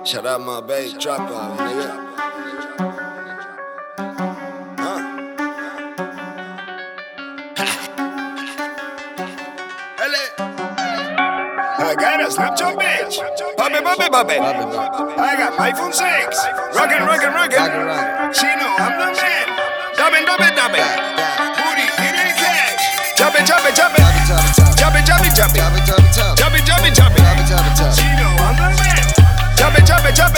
Shut up, my bass, drop off, nigga. I got a Snapchat bitch. Pop it. I got my iPhone 6. Rockin'. She know I'm the man. Dub it. Booty, give me cash. Chop it. Chop it. She know I'm the man. Chop it.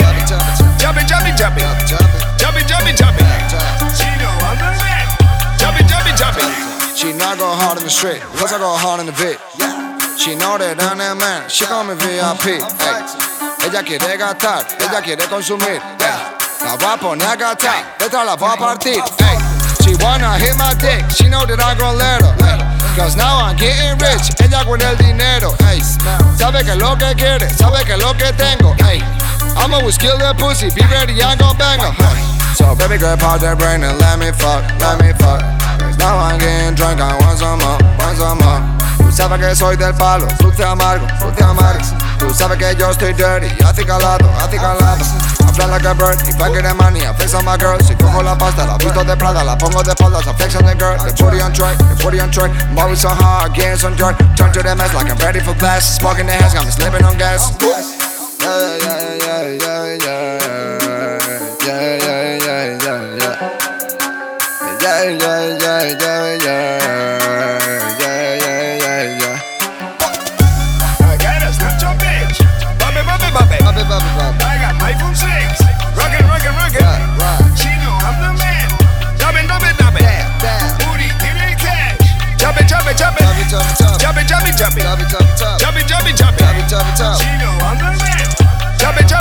She know I'm the man. Chop it. She not go hard in the street, cause I go hard in the beat. She know that I'm the man, she call me VIP. Ella quiere gastar, ella quiere consumir. La voy a poner a gastar, esta la voy a partir. She wanna hit my dick, she know that I gon' let her. Cause now I'm getting rich, ella con el dinero. Sabe que es lo que quiere, sabe que es lo que tengo. I'm always kill that pussy, be ready, I'm gon' bang her. So baby girl, pop that brain and let me fuck. Cause now I'm getting drunk, I want some more. Tú sabes que soy del palo, frutti amargo. Tú sabes que yo estoy dirty, acicalado. I fly like a bird, if I get the money, I flex on my girl. Si cojo la pasta, la visto de Prada, la pongo de espaldas, I flex on the girl. The 40 on track, I'm always so hard, getting some dirt. Turn to the mess like I'm ready for blast. Smoking the hash, got me slipping on gas. I got my iPhone 6. Rockin'. She know I'm the man. Dub it. Booty, give me cash. Chop it. She know I'm the man. Chop it. She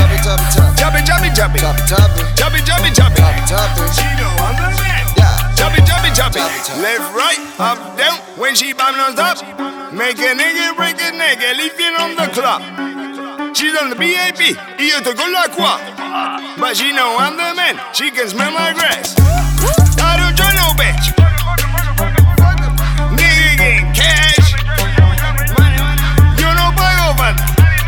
know I'm the man. Chop it. Left, right, up, down. When she bam non-stop, make a nigga break a nigga, leaving on the club. She's on the BAP, y yo estoy con la qua. But she know I'm the man, she can smell my grass. I don't join no bitch. Nigga getting cash. Yo no pago falta.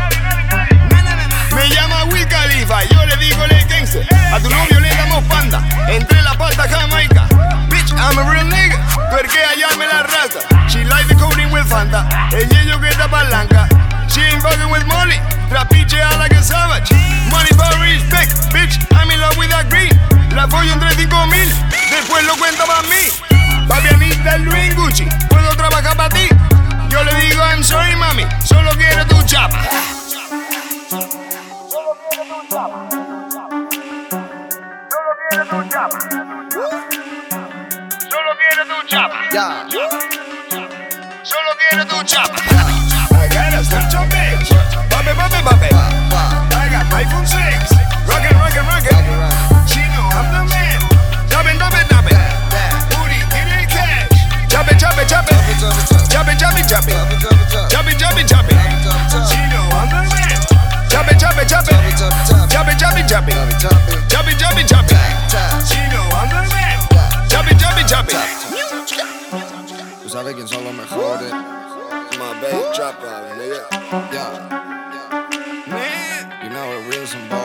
Me llama Wiz Khalifa, yo le digo el gangster. A tu novio le damos panda, entre la pata jamaica. Bitch, I'm a real nigga, porque allá me la raza. She like the coding with Fanta, ella yo que está palanca. She ain't fucking with Molly, trapiche like a savage. Money for respect, bitch, I'm in love with that green. La follo entre 5,000, después lo cuenta para mí. Papianita Louis Gucci, puedo trabajar para ti. Yo le digo I'm sorry mami, solo quiero tu chapa. Solo quiero tu chapa. I got a Snapchat bitch. Pop it. I got my iPhone 6. Rockin'. She know I'm the man. Dub it. Booty, give me cash. Chop it. She know I'm the man. Chop it. She know I'm the man. Chop it. Tú sabes quién son los mejores. My bass, drop off, nigga. Yeah. Man. You know it real some